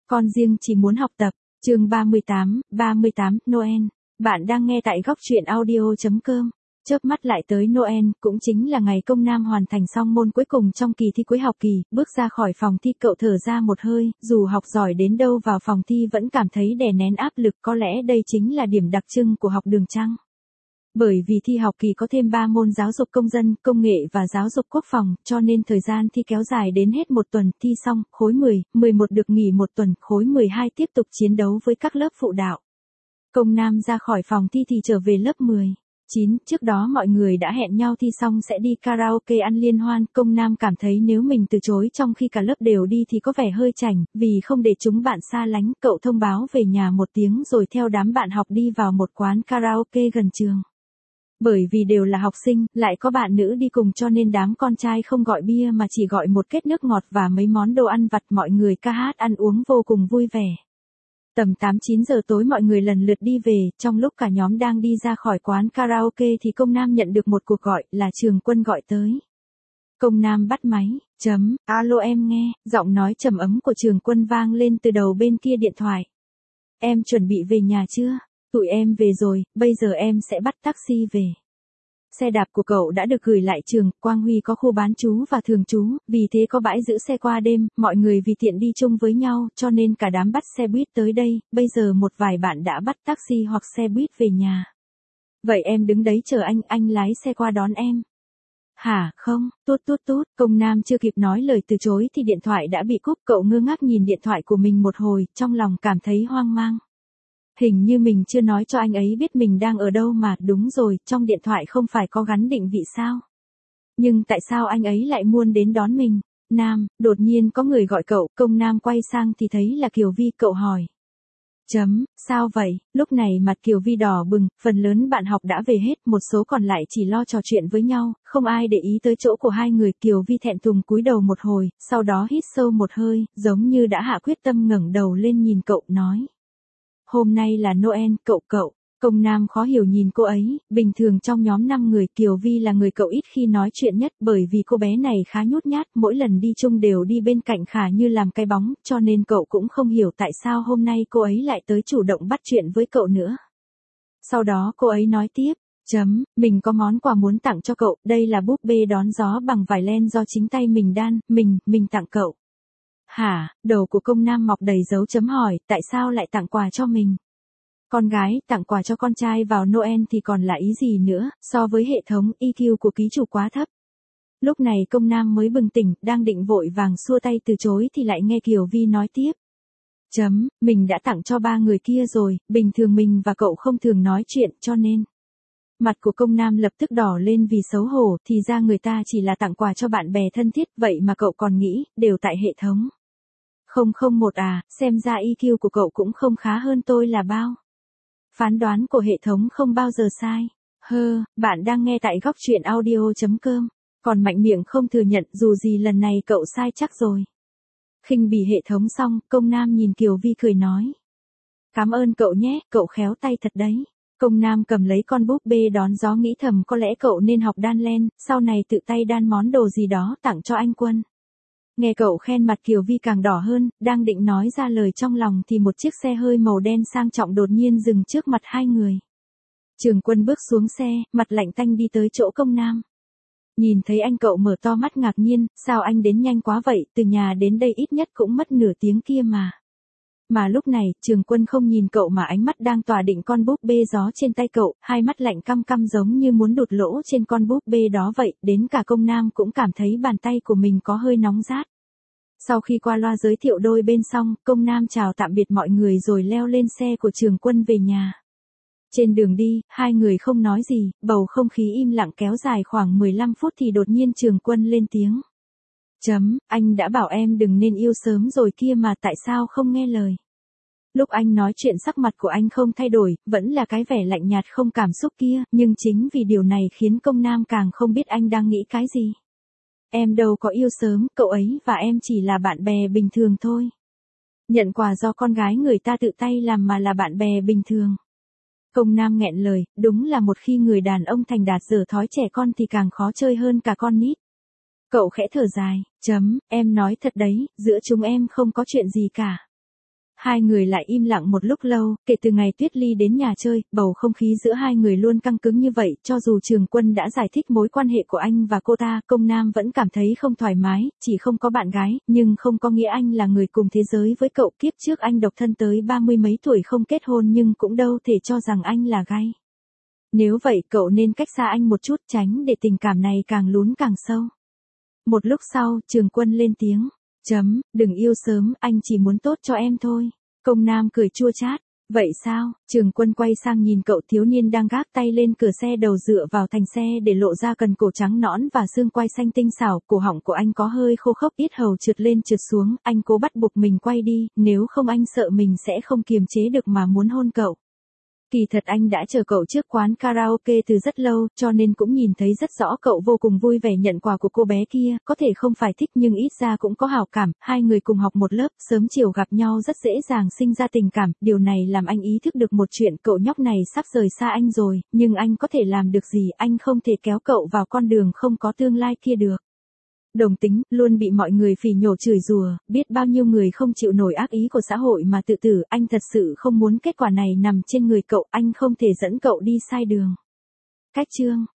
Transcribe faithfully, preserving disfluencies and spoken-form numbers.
Con riêng chỉ muốn học tập. Chương ba mươi tám, ba mươi tám, Noel. Bạn đang nghe tại góc truyện audio chấm com. Chớp mắt lại tới Noel, cũng chính là ngày Công Nam hoàn thành xong môn cuối cùng trong kỳ thi cuối học kỳ, bước ra khỏi phòng thi cậu thở ra một hơi, dù học giỏi đến đâu vào phòng thi vẫn cảm thấy đè nén áp lực, có lẽ đây chính là điểm đặc trưng của học đường chăng? Bởi vì thi học kỳ có thêm ba môn giáo dục công dân, công nghệ và giáo dục quốc phòng, cho nên thời gian thi kéo dài đến hết một tuần, thi xong, khối mười, mười một được nghỉ một tuần, khối mười hai tiếp tục chiến đấu với các lớp phụ đạo. Công Nam ra khỏi phòng thi thì trở về lớp mười chín, trước đó mọi người đã hẹn nhau thi xong sẽ đi karaoke ăn liên hoan, Công Nam cảm thấy nếu mình từ chối trong khi cả lớp đều đi thì có vẻ hơi chảnh, vì không để chúng bạn xa lánh, cậu thông báo về nhà một tiếng rồi theo đám bạn học đi vào một quán karaoke gần trường. Bởi vì đều là học sinh, lại có bạn nữ đi cùng cho nên đám con trai không gọi bia mà chỉ gọi một kết nước ngọt và mấy món đồ ăn vặt, mọi người ca hát ăn uống vô cùng vui vẻ. Tầm tám chín giờ tối mọi người lần lượt đi về, trong lúc cả nhóm đang đi ra khỏi quán karaoke thì Công Nam nhận được một cuộc gọi, là Trường Quân gọi tới. Công Nam bắt máy, chấm, alo em nghe, giọng nói trầm ấm của Trường Quân vang lên từ đầu bên kia điện thoại. Em chuẩn bị về nhà chưa? Tụi em về rồi, bây giờ em sẽ bắt taxi về. Xe đạp của cậu đã được gửi lại trường, Quang Huy có khu bán trú và thường trú, vì thế có bãi giữ xe qua đêm, mọi người vì tiện đi chung với nhau, cho nên cả đám bắt xe buýt tới đây, bây giờ một vài bạn đã bắt taxi hoặc xe buýt về nhà. Vậy em đứng đấy chờ anh, anh lái xe qua đón em. Hả, không, tút tút tút, Công Nam chưa kịp nói lời từ chối thì điện thoại đã bị cúp, cậu ngơ ngác nhìn điện thoại của mình một hồi, trong lòng cảm thấy hoang mang. Hình như mình chưa nói cho anh ấy biết mình đang ở đâu mà, đúng rồi, trong điện thoại không phải có gắn định vị sao? Nhưng tại sao anh ấy lại muốn đến đón mình? Nam, đột nhiên có người gọi cậu, Công Nam quay sang thì thấy là Kiều Vi, cậu hỏi. Chấm, sao vậy? Lúc này mặt Kiều Vi đỏ bừng, phần lớn bạn học đã về hết, một số còn lại chỉ lo trò chuyện với nhau, không ai để ý tới chỗ của hai người. Kiều Vi thẹn thùng cúi đầu một hồi, sau đó hít sâu một hơi, giống như đã hạ quyết tâm ngẩng đầu lên nhìn cậu, nói. Hôm nay là Noel, cậu cậu. Công Nam khó hiểu nhìn cô ấy, bình thường trong nhóm năm người Kiều Vi là người cậu ít khi nói chuyện nhất, bởi vì cô bé này khá nhút nhát, mỗi lần đi chung đều đi bên cạnh Khả như làm cái bóng, cho nên cậu cũng không hiểu tại sao hôm nay cô ấy lại tới chủ động bắt chuyện với cậu nữa. Sau đó cô ấy nói tiếp, chấm, mình có món quà muốn tặng cho cậu, đây là búp bê đón gió bằng vải len do chính tay mình đan, mình, mình tặng cậu. Hả, đầu của Công Nam mọc đầy dấu chấm hỏi, tại sao lại tặng quà cho mình? Con gái, tặng quà cho con trai vào Noel thì còn là ý gì nữa, so với hệ thống e quy của ký chủ quá thấp. Lúc này Công Nam mới bừng tỉnh, đang định vội vàng xua tay từ chối thì lại nghe Kiều Vi nói tiếp. Chấm, mình đã tặng cho ba người kia rồi, bình thường mình và cậu không thường nói chuyện cho nên. Mặt của Công Nam lập tức đỏ lên vì xấu hổ, thì ra người ta chỉ là tặng quà cho bạn bè thân thiết, vậy mà cậu còn nghĩ, đều tại hệ thống. Không không một à, xem ra e quy của cậu cũng không khá hơn tôi là bao. Phán đoán của hệ thống không bao giờ sai. Hơ, bạn đang nghe tại góc truyện audio chấm com. Còn mạnh miệng không thừa nhận, dù gì lần này cậu sai chắc rồi. Khinh bỉ hệ thống xong, Công Nam nhìn Kiều Vi cười nói. Cảm ơn cậu nhé, cậu khéo tay thật đấy. Công Nam cầm lấy con búp bê đón gió nghĩ thầm có lẽ cậu nên học đan len, sau này tự tay đan món đồ gì đó tặng cho anh Quân. Nghe cậu khen mặt Kiều Vi càng đỏ hơn, đang định nói ra lời trong lòng thì một chiếc xe hơi màu đen sang trọng đột nhiên dừng trước mặt hai người. Trường Quân bước xuống xe, mặt lạnh tanh đi tới chỗ Công Nam. Nhìn thấy anh cậu mở to mắt ngạc nhiên, sao anh đến nhanh quá vậy, từ nhà đến đây ít nhất cũng mất nửa tiếng kia mà. Mà lúc này, Trường Quân không nhìn cậu mà ánh mắt đang tỏa định con búp bê gió trên tay cậu, hai mắt lạnh căm căm giống như muốn đụt lỗ trên con búp bê đó vậy, đến cả Công Nam cũng cảm thấy bàn tay của mình có hơi nóng rát. Sau khi qua loa giới thiệu đôi bên xong, Công Nam chào tạm biệt mọi người rồi leo lên xe của Trường Quân về nhà. Trên đường đi, hai người không nói gì, bầu không khí im lặng kéo dài khoảng mười lăm phút thì đột nhiên Trường Quân lên tiếng. Chấm, anh đã bảo em đừng nên yêu sớm rồi kia mà tại sao không nghe lời. Lúc anh nói chuyện sắc mặt của anh không thay đổi, vẫn là cái vẻ lạnh nhạt không cảm xúc kia, nhưng chính vì điều này khiến Công Nam càng không biết anh đang nghĩ cái gì. Em đâu có yêu sớm, cậu ấy và em chỉ là bạn bè bình thường thôi. Nhận quà do con gái người ta tự tay làm mà là bạn bè bình thường. Công Nam nghẹn lời, đúng là một khi người đàn ông thành đạt dở thói trẻ con thì càng khó chơi hơn cả con nít. Cậu khẽ thở dài, chấm, em nói thật đấy, giữa chúng em không có chuyện gì cả. Hai người lại im lặng một lúc lâu, kể từ ngày Tuyết Ly đến nhà chơi, bầu không khí giữa hai người luôn căng cứng như vậy, cho dù Trường Quân đã giải thích mối quan hệ của anh và cô ta, Công Nam vẫn cảm thấy không thoải mái, chỉ không có bạn gái, nhưng không có nghĩa anh là người cùng thế giới với cậu. Kiếp trước anh độc thân tới ba mươi mấy tuổi không kết hôn nhưng cũng đâu thể cho rằng anh là gay. Nếu vậy cậu nên cách xa anh một chút, tránh để tình cảm này càng lún càng sâu. Một lúc sau, Trường Quân lên tiếng. Chấm, đừng yêu sớm, anh chỉ muốn tốt cho em thôi. Công Nam cười chua chát. Vậy sao? Trường Quân quay sang nhìn cậu thiếu niên đang gác tay lên cửa xe, đầu dựa vào thành xe để lộ ra cần cổ trắng nõn và xương quai xanh tinh xảo. Cổ họng của anh có hơi khô khốc, yết hầu trượt lên trượt xuống. Anh cố bắt buộc mình quay đi, nếu không anh sợ mình sẽ không kiềm chế được mà muốn hôn cậu. Kỳ thật anh đã chờ cậu trước quán karaoke từ rất lâu, cho nên cũng nhìn thấy rất rõ cậu vô cùng vui vẻ nhận quà của cô bé kia, có thể không phải thích nhưng ít ra cũng có hảo cảm, hai người cùng học một lớp, sớm chiều gặp nhau rất dễ dàng sinh ra tình cảm, điều này làm anh ý thức được một chuyện, cậu nhóc này sắp rời xa anh rồi, nhưng anh có thể làm được gì, anh không thể kéo cậu vào con đường không có tương lai kia được. Đồng tính, luôn bị mọi người phỉ nhổ chửi rủa, biết bao nhiêu người không chịu nổi ác ý của xã hội mà tự tử, anh thật sự không muốn kết quả này nằm trên người cậu, anh không thể dẫn cậu đi sai đường. Cách chương